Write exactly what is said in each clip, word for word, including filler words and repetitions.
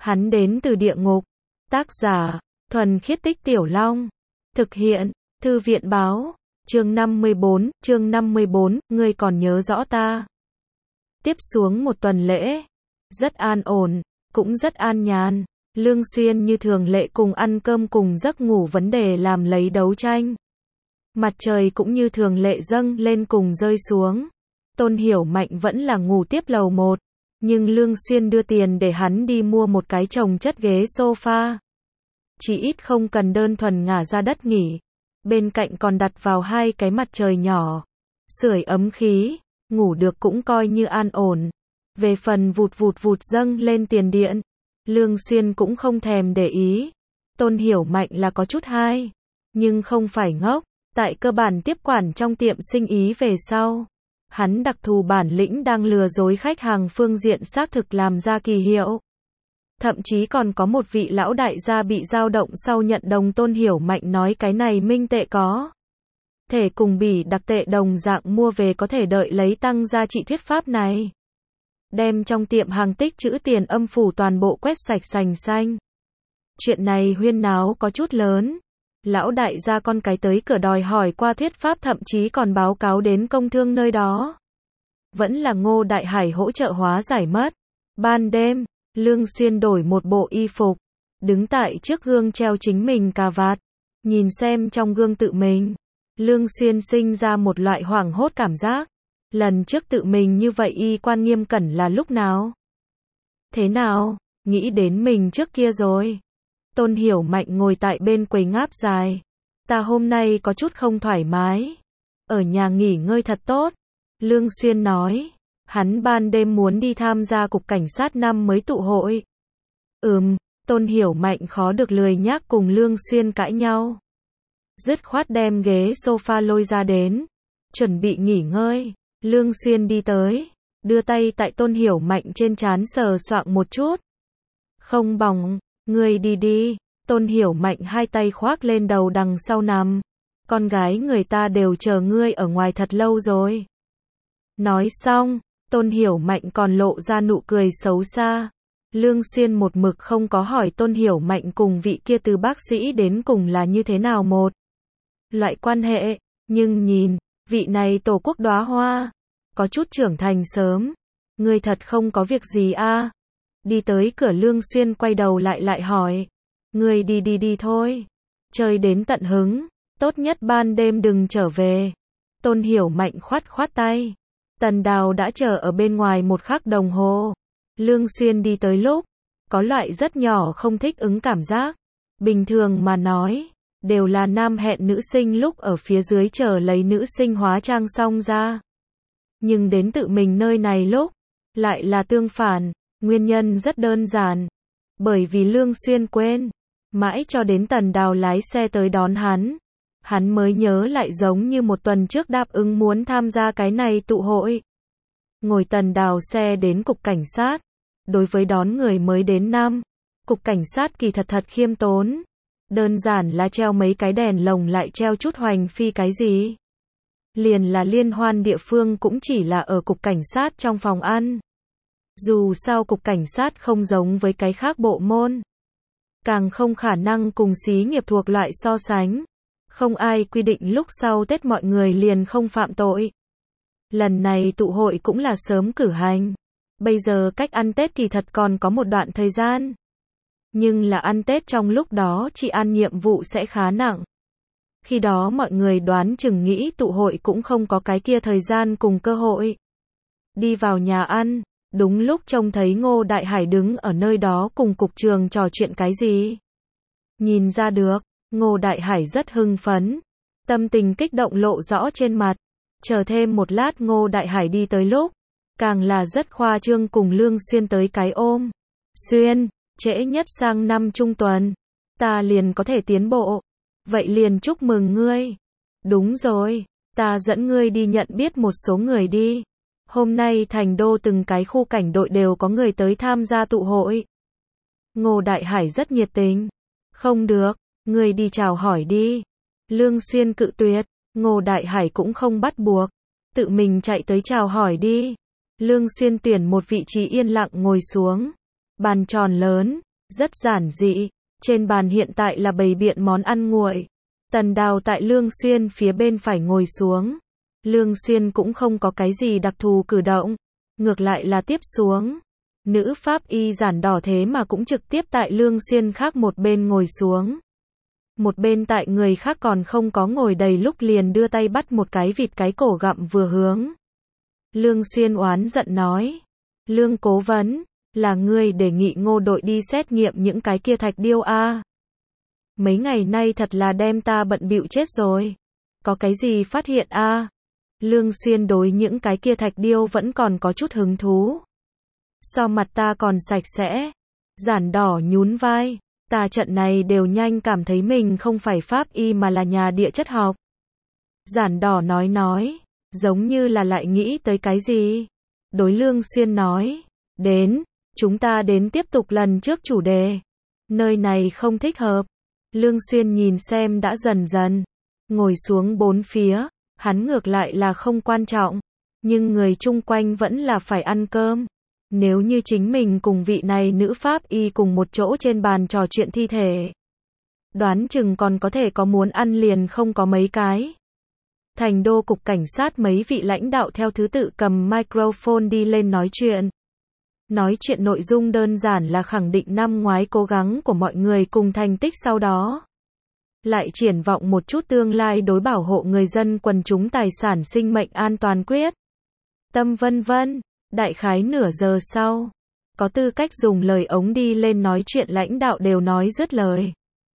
Hắn đến từ địa ngục. Tác giả, Thuần Khiết Tích Tiểu Long. Thực hiện, Thư viện báo. Chương năm mươi bốn, chương năm mươi bốn, ngươi còn nhớ rõ ta. Tiếp xuống một tuần lễ. Rất an ổn, cũng rất an nhàn. Lương Xuyên như thường lệ cùng ăn cơm cùng giấc ngủ vấn đề làm lấy đấu tranh. Mặt trời cũng như thường lệ dâng lên cùng rơi xuống. Tôn Hiểu Mạnh vẫn là ngủ tiếp lầu một. Nhưng Lương Xuyên đưa tiền để hắn đi mua một cái chồng chất ghế sofa. Chỉ ít không cần đơn thuần ngả ra đất nghỉ. Bên cạnh còn đặt vào hai cái mặt trời nhỏ. Sưởi ấm khí, ngủ được cũng coi như an ổn. Về phần vụt vụt vụt dâng lên tiền điện, Lương Xuyên cũng không thèm để ý. Tôn Hiểu Mạnh là có chút hay, nhưng không phải ngốc. Tại cơ bản tiếp quản trong tiệm sinh ý về sau, hắn đặc thù bản lĩnh đang lừa dối khách hàng phương diện xác thực làm ra kỳ hiệu. Thậm chí còn có một vị lão đại gia bị dao động sau nhận đồng. Tôn Hiểu Mạnh nói cái này minh tệ có thể cùng bỉ đặc tệ đồng dạng mua về, có thể đợi lấy tăng giá trị thuyết pháp này. Đem trong tiệm hàng tích trữ tiền âm phủ toàn bộ quét sạch sành xanh. Chuyện này huyên náo có chút lớn. Lão đại gia con cái tới cửa đòi hỏi qua thuyết pháp, thậm chí còn báo cáo đến công thương nơi đó. Vẫn là Ngô Đại Hải hỗ trợ hóa giải mất. Ban đêm, Lương Xuyên đổi một bộ y phục, đứng tại trước gương treo chính mình cà vạt, nhìn xem trong gương tự mình. Lương Xuyên sinh ra một loại hoảng hốt cảm giác. Lần trước tự mình như vậy y quan nghiêm cẩn là lúc nào? Thế nào? Nghĩ đến mình trước kia rồi. Tôn Hiểu Mạnh ngồi tại bên quầy ngáp dài. Ta hôm nay có chút không thoải mái. Ở nhà nghỉ ngơi thật tốt. Lương Xuyên nói. Hắn ban đêm muốn đi tham gia cục cảnh sát năm mới tụ hội. Ừm, Tôn Hiểu Mạnh khó được lười nhác cùng Lương Xuyên cãi nhau. Dứt khoát đem ghế sofa lôi ra đến. Chuẩn bị nghỉ ngơi. Lương Xuyên đi tới. Đưa tay tại Tôn Hiểu Mạnh trên trán sờ soạng một chút. Không bỏng. Ngươi đi đi. Tôn Hiểu Mạnh hai tay khoác lên đầu đằng sau nằm. Con gái người ta đều chờ ngươi ở ngoài thật lâu rồi. Nói xong, Tôn Hiểu Mạnh còn lộ ra nụ cười xấu xa. Lương Xuyên một mực không có hỏi Tôn Hiểu Mạnh cùng vị kia từ bác sĩ đến cùng là như thế nào một loại quan hệ. Nhưng nhìn, vị này tổ quốc đóa hoa, có chút trưởng thành sớm. Ngươi thật không có việc gì a? À? Đi tới cửa Lương Xuyên quay đầu lại lại hỏi. Ngươi đi đi đi thôi. Chơi đến tận hứng. Tốt nhất ban đêm đừng trở về. Tôn Hiểu Mạnh khoát khoát tay. Tần Đào đã chờ ở bên ngoài một khắc đồng hồ. Lương Xuyên đi tới lúc, có loại rất nhỏ không thích ứng cảm giác. Bình thường mà nói, đều là nam hẹn nữ sinh lúc ở phía dưới chờ lấy nữ sinh hóa trang xong ra. Nhưng đến tự mình nơi này lúc, lại là tương phản. Nguyên nhân rất đơn giản. Bởi vì Lương Xuyên quên. Mãi cho đến Tần Đào lái xe tới đón hắn. Hắn mới nhớ lại giống như một tuần trước đáp ứng muốn tham gia cái này tụ hội. Ngồi Tần Đào xe đến cục cảnh sát. Đối với đón người mới đến năm, cục cảnh sát kỳ thật thật khiêm tốn. Đơn giản là treo mấy cái đèn lồng lại treo chút hoành phi cái gì. Liền là liên hoan địa phương cũng chỉ là ở cục cảnh sát trong phòng ăn. Dù sao cục cảnh sát không giống với cái khác bộ môn. Càng không khả năng cùng xí nghiệp thuộc loại so sánh. Không ai quy định lúc sau Tết mọi người liền không phạm tội. Lần này tụ hội cũng là sớm cử hành. Bây giờ cách ăn Tết kỳ thật còn có một đoạn thời gian. Nhưng là ăn Tết trong lúc đó chị ăn nhiệm vụ sẽ khá nặng. Khi đó mọi người đoán chừng nghĩ tụ hội cũng không có cái kia thời gian cùng cơ hội. Đi vào nhà ăn. Đúng lúc trông thấy Ngô Đại Hải đứng ở nơi đó cùng cục trường trò chuyện cái gì. Nhìn ra được, Ngô Đại Hải rất hưng phấn. Tâm tình kích động lộ rõ trên mặt. Chờ thêm một lát Ngô Đại Hải đi tới lúc. Càng là rất khoa trương cùng Lương Xuyên tới cái ôm. Xuyên, trễ nhất sang năm trung tuần. Ta liền có thể tiến bộ. Vậy liền chúc mừng ngươi. Đúng rồi, ta dẫn ngươi đi nhận biết một số người đi. Hôm nay thành đô từng cái khu cảnh đội đều có người tới tham gia tụ hội. Ngô Đại Hải rất nhiệt tình. Không được, ngươi đi chào hỏi đi. Lương Xuyên cự tuyệt. Ngô Đại Hải cũng không bắt buộc. Tự mình chạy tới chào hỏi đi. Lương Xuyên tuyển một vị trí yên lặng ngồi xuống. Bàn tròn lớn, Rất giản dị, trên bàn hiện tại là bày biện món ăn nguội. Tần Đào tại Lương Xuyên phía bên phải ngồi xuống. Lương Xuyên cũng không có cái gì đặc thù cử động, ngược lại là tiếp xuống. Nữ pháp y Giản Đỏ thế mà cũng trực tiếp tại Lương Xuyên khác một bên ngồi xuống. Một bên tại người khác còn không có ngồi đầy lúc liền đưa tay bắt một cái vịt cái cổ gặm vừa hướng. Lương Xuyên oán giận nói. Lương cố vấn, là ngươi đề nghị Ngô đội đi xét nghiệm những cái kia thạch điêu a? Mấy ngày nay thật là đem ta bận bịu chết rồi. Có cái gì phát hiện a? Lương Xuyên đối những cái kia thạch điêu vẫn còn có chút hứng thú. So mặt ta còn sạch sẽ. Giản Đỏ nhún vai. Ta trận này đều nhanh cảm thấy mình không phải pháp y mà là nhà địa chất học. Giản Đỏ nói nói, giống như là lại nghĩ tới cái gì. Đối Lương Xuyên nói, đến, chúng ta đến tiếp tục lần trước chủ đề. Nơi này không thích hợp. Lương Xuyên nhìn xem đã dần dần ngồi xuống bốn phía, hắn ngược lại là không quan trọng, nhưng người chung quanh vẫn là phải ăn cơm. Nếu như chính mình cùng vị này nữ pháp y cùng một chỗ trên bàn trò chuyện thi thể, đoán chừng còn có thể có muốn ăn liền không có mấy cái. Thành đô cục cảnh sát mấy vị lãnh đạo theo thứ tự cầm microphone đi lên nói chuyện. Nói chuyện nội dung đơn giản là khẳng định năm ngoái cố gắng của mọi người cùng thành tích sau đó. Lại triển vọng một chút tương lai đối bảo hộ người dân quần chúng tài sản sinh mệnh an toàn quyết tâm vân vân. Đại khái nửa giờ sau, có tư cách dùng lời ống đi lên nói chuyện lãnh đạo đều nói dứt lời.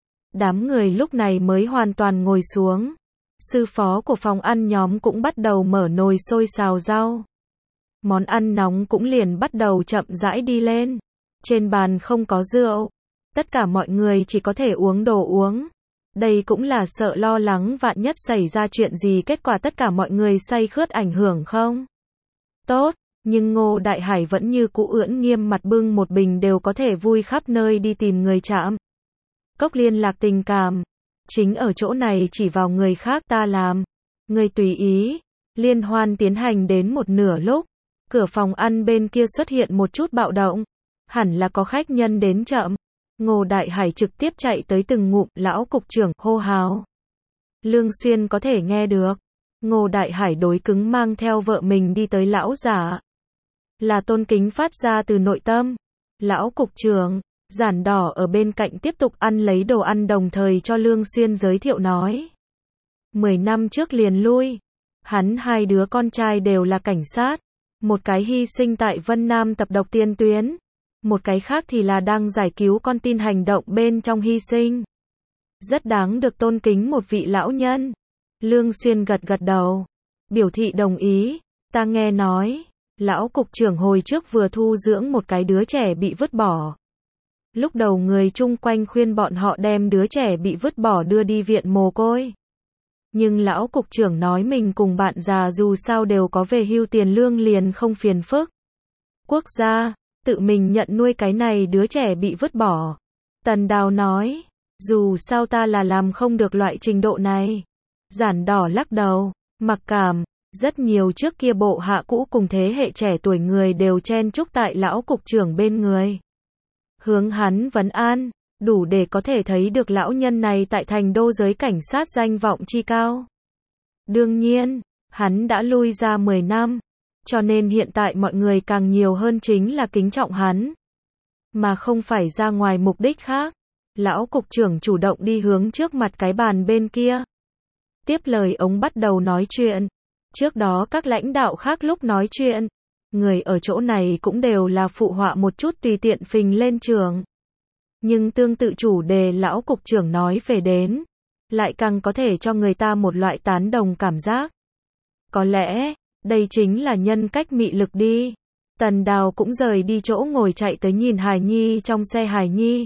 Đám người lúc này mới hoàn toàn ngồi xuống. Sư phó của phòng ăn nhóm cũng bắt đầu mở nồi sôi xào rau. Món ăn nóng cũng liền bắt đầu chậm rãi đi lên. Trên bàn không có rượu. Tất cả mọi người chỉ có thể uống đồ uống. Đây cũng là sợ lo lắng vạn nhất xảy ra chuyện gì kết quả tất cả mọi người say khướt ảnh hưởng không? Tốt, nhưng Ngô Đại Hải vẫn như cũ ưỡn nghiêm mặt bưng một bình đều có thể vui khắp nơi đi tìm người chạm. Cốc liên lạc tình cảm. Chính ở chỗ này chỉ vào người khác ta làm. Người tùy ý. Liên hoan tiến hành đến một nửa lúc. Cửa phòng ăn bên kia xuất hiện một chút bạo động. Hẳn là có khách nhân đến chậm. Ngô Đại Hải trực tiếp chạy tới từng ngụm lão cục trưởng hô hào. Lương Xuyên có thể nghe được. Ngô Đại Hải đối cứng mang theo vợ mình đi tới lão giả. Là tôn kính phát ra từ nội tâm. Lão cục trưởng, Giản Đỏ ở bên cạnh tiếp tục ăn lấy đồ ăn đồng thời cho Lương Xuyên giới thiệu nói. Mười năm trước liền lui. Hắn hai đứa con trai đều là cảnh sát. Một cái hy sinh tại Vân Nam tập độc tiên tuyến. Một cái khác thì là đang giải cứu con tin hành động bên trong hy sinh. Rất đáng được tôn kính một vị lão nhân. Lương Xuyên gật gật đầu. Biểu thị đồng ý. Ta nghe nói. Lão cục trưởng hồi trước vừa thu dưỡng một cái đứa trẻ bị vứt bỏ. Lúc đầu người chung quanh khuyên bọn họ đem đứa trẻ bị vứt bỏ đưa đi viện mồ côi. Nhưng lão cục trưởng nói mình cùng bạn già dù sao đều có về hưu tiền lương liền không phiền phức. Quốc gia, tự mình nhận nuôi cái này đứa trẻ bị vứt bỏ. Tần Đào nói, dù sao ta là làm không được loại trình độ này. Giản Đỏ lắc đầu, mặc cảm. Rất nhiều trước kia bộ hạ cũ cùng thế hệ trẻ tuổi người đều chen chúc tại lão cục trưởng bên người. Hướng hắn vấn an, đủ để có thể thấy được lão nhân này tại thành đô giới cảnh sát danh vọng chi cao. Đương nhiên, hắn đã lui ra mười năm, cho nên hiện tại mọi người càng nhiều hơn chính là kính trọng hắn, mà không phải ra ngoài mục đích khác. Lão cục trưởng chủ động đi hướng trước mặt cái bàn bên kia. Tiếp lời ông bắt đầu nói chuyện. Trước đó các lãnh đạo khác lúc nói chuyện, người ở chỗ này cũng đều là phụ họa một chút tùy tiện phình lên trường. Nhưng tương tự chủ đề lão cục trưởng nói về đến, lại càng có thể cho người ta một loại tán đồng cảm giác. Có lẽ, đây chính là nhân cách mị lực đi. Tần Đào cũng rời đi chỗ ngồi chạy tới nhìn Hải Nhi trong xe Hải Nhi.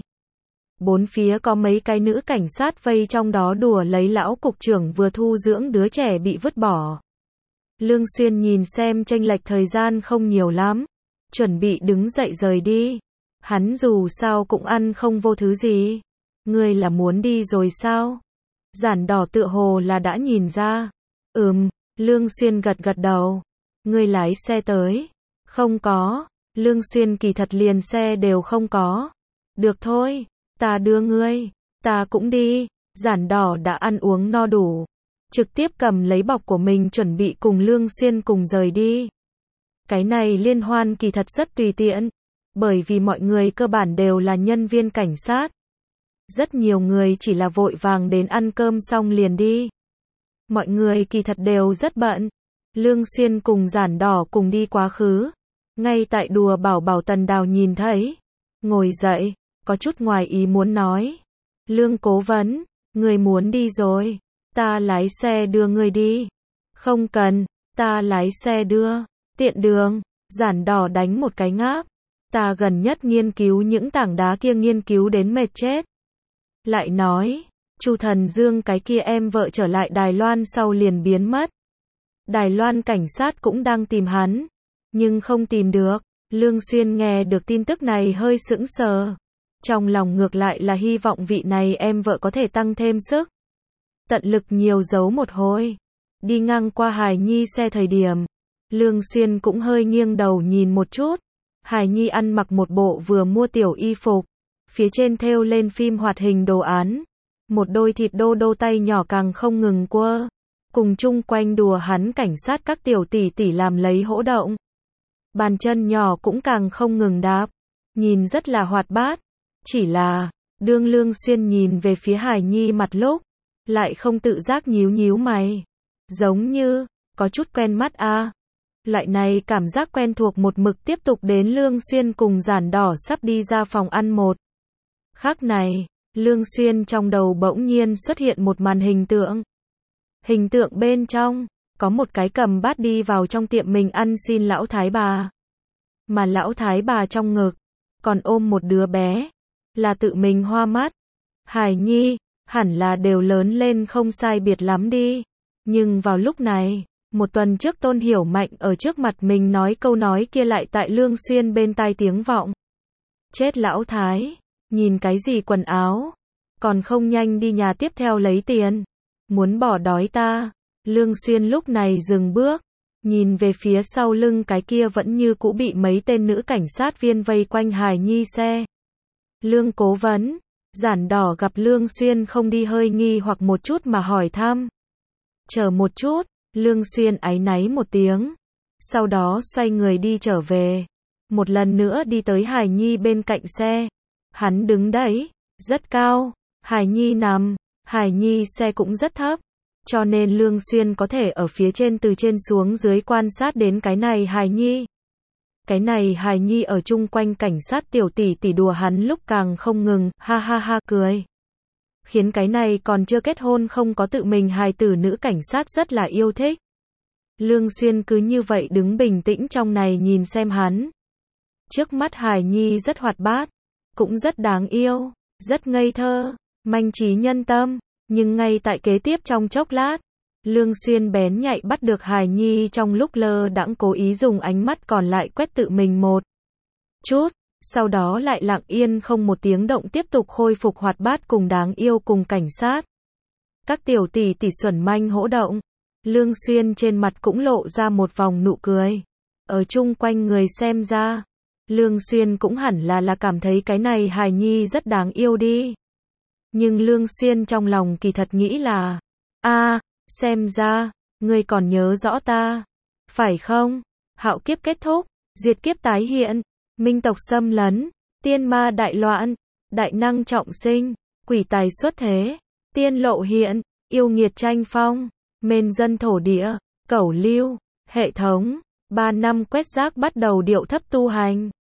Bốn phía có mấy cái nữ cảnh sát vây trong đó đùa lấy lão cục trưởng vừa thu dưỡng đứa trẻ bị vứt bỏ. Lương Xuyên nhìn xem chênh lệch thời gian không nhiều lắm, chuẩn bị đứng dậy rời đi. Hắn dù sao cũng ăn không vô thứ gì. Ngươi là muốn đi rồi sao? Giản Đỏ tựa hồ là đã nhìn ra. Ừm, Lương Xuyên gật gật đầu. Ngươi lái xe tới? Không có. Lương Xuyên kỳ thật liền xe đều không có. Được thôi, ta đưa ngươi, ta cũng đi. Giản Đỏ đã ăn uống no đủ, trực tiếp cầm lấy bọc của mình chuẩn bị cùng Lương Xuyên cùng rời đi. Cái này liên hoan kỳ thật rất tùy tiện, bởi vì mọi người cơ bản đều là nhân viên cảnh sát. Rất nhiều người chỉ là vội vàng đến ăn cơm xong liền đi. Mọi người kỳ thật đều rất bận. Lương Xuyên cùng Giản Đỏ cùng đi quá khứ. Ngay tại đùa bảo bảo Tần Đào nhìn thấy, ngồi dậy, có chút ngoài ý muốn nói. Lương cố vấn, người muốn đi rồi, ta lái xe đưa người đi. Không cần, ta lái xe đưa, tiện đường. Giản Đỏ đánh một cái ngáp. Ta gần nhất nghiên cứu những tảng đá kia nghiên cứu đến mệt chết. Lại nói, Chu Thần Dương cái kia em vợ trở lại Đài Loan sau liền biến mất. Đài Loan cảnh sát cũng đang tìm hắn, nhưng không tìm được. Lương Xuyên nghe được tin tức này hơi sững sờ. Trong lòng ngược lại là hy vọng vị này em vợ có thể tăng thêm sức. Tận lực nhiều giấu một hồi. Đi ngang qua Hải Nhi xe thời điểm, Lương Xuyên cũng hơi nghiêng đầu nhìn một chút. Hải Nhi ăn mặc một bộ vừa mua tiểu y phục, phía trên thêu lên phim hoạt hình đồ án. Một đôi thịt đô đô tay nhỏ càng không ngừng quơ, cùng chung quanh đùa hắn cảnh sát các tiểu tỷ tỷ làm lấy hỗ động. Bàn chân nhỏ cũng càng không ngừng đạp, nhìn rất là hoạt bát. Chỉ là, đương Lương Xuyên nhìn về phía Hải Nhi mặt lúc, lại không tự giác nhíu nhíu mày. Giống như, có chút quen mắt a. À. Loại này cảm giác quen thuộc một mực tiếp tục đến Lương Xuyên cùng Giản Đỏ sắp đi ra phòng ăn một khắc này, Lương Xuyên trong đầu bỗng nhiên xuất hiện một màn hình tượng. Hình tượng bên trong, có một cái cầm bát đi vào trong tiệm mình ăn xin lão thái bà. Mà lão thái bà trong ngực, còn ôm một đứa bé, là tự mình hoa mắt. Hải Nhi, hẳn là đều lớn lên không sai biệt lắm đi. Nhưng vào lúc này, một tuần trước Tôn Hiểu Mạnh ở trước mặt mình nói câu nói kia lại tại Lương Xuyên bên tai tiếng vọng. Chết lão thái, nhìn cái gì quần áo, còn không nhanh đi nhà tiếp theo lấy tiền, muốn bỏ đói ta. Lương Xuyên lúc này dừng bước, nhìn về phía sau lưng cái kia vẫn như cũ bị mấy tên nữ cảnh sát viên vây quanh Hải Nhi xe. Lương cố vấn, Giản Đỏ gặp Lương Xuyên không đi hơi nghi hoặc một chút mà hỏi thăm. Chờ một chút, Lương Xuyên áy náy một tiếng, sau đó xoay người đi trở về, một lần nữa đi tới Hải Nhi bên cạnh xe. Hắn đứng đấy, rất cao, Hải Nhi nằm, Hải Nhi xe cũng rất thấp, cho nên Lương Xuyên có thể ở phía trên từ trên xuống dưới quan sát đến cái này Hải Nhi. Cái này Hải Nhi ở chung quanh cảnh sát tiểu tỷ tỷ đùa hắn lúc càng không ngừng, ha ha ha cười. Khiến cái này còn chưa kết hôn không có tự mình hài tử nữ cảnh sát rất là yêu thích. Lương Xuyên cứ như vậy đứng bình tĩnh trong này nhìn xem hắn. Trước mắt Hải Nhi rất hoạt bát, cũng rất đáng yêu, rất ngây thơ, manh trí nhân tâm, nhưng ngay tại kế tiếp trong chốc lát, Lương Xuyên bén nhạy bắt được Hải Nhi trong lúc lơ đãng cố ý dùng ánh mắt còn lại quét tự mình một chút, sau đó lại lặng yên không một tiếng động tiếp tục khôi phục hoạt bát cùng đáng yêu cùng cảnh sát. Các tiểu tỷ tỷ xuẩn manh hỗ động, Lương Xuyên trên mặt cũng lộ ra một vòng nụ cười. Ở chung quanh người xem ra, Lương Xuyên cũng hẳn là là cảm thấy cái này Hải Nhi rất đáng yêu đi. Nhưng Lương Xuyên trong lòng kỳ thật nghĩ là, a, xem ra, ngươi còn nhớ rõ ta, phải không? Hạo kiếp kết thúc, diệt kiếp tái hiện, minh tộc xâm lấn, tiên ma đại loạn, đại năng trọng sinh, quỷ tài xuất thế, tiên lộ hiện, yêu nghiệt tranh phong, mên dân thổ địa, cẩu lưu, hệ thống, ba năm quét rác bắt đầu điệu thấp tu hành.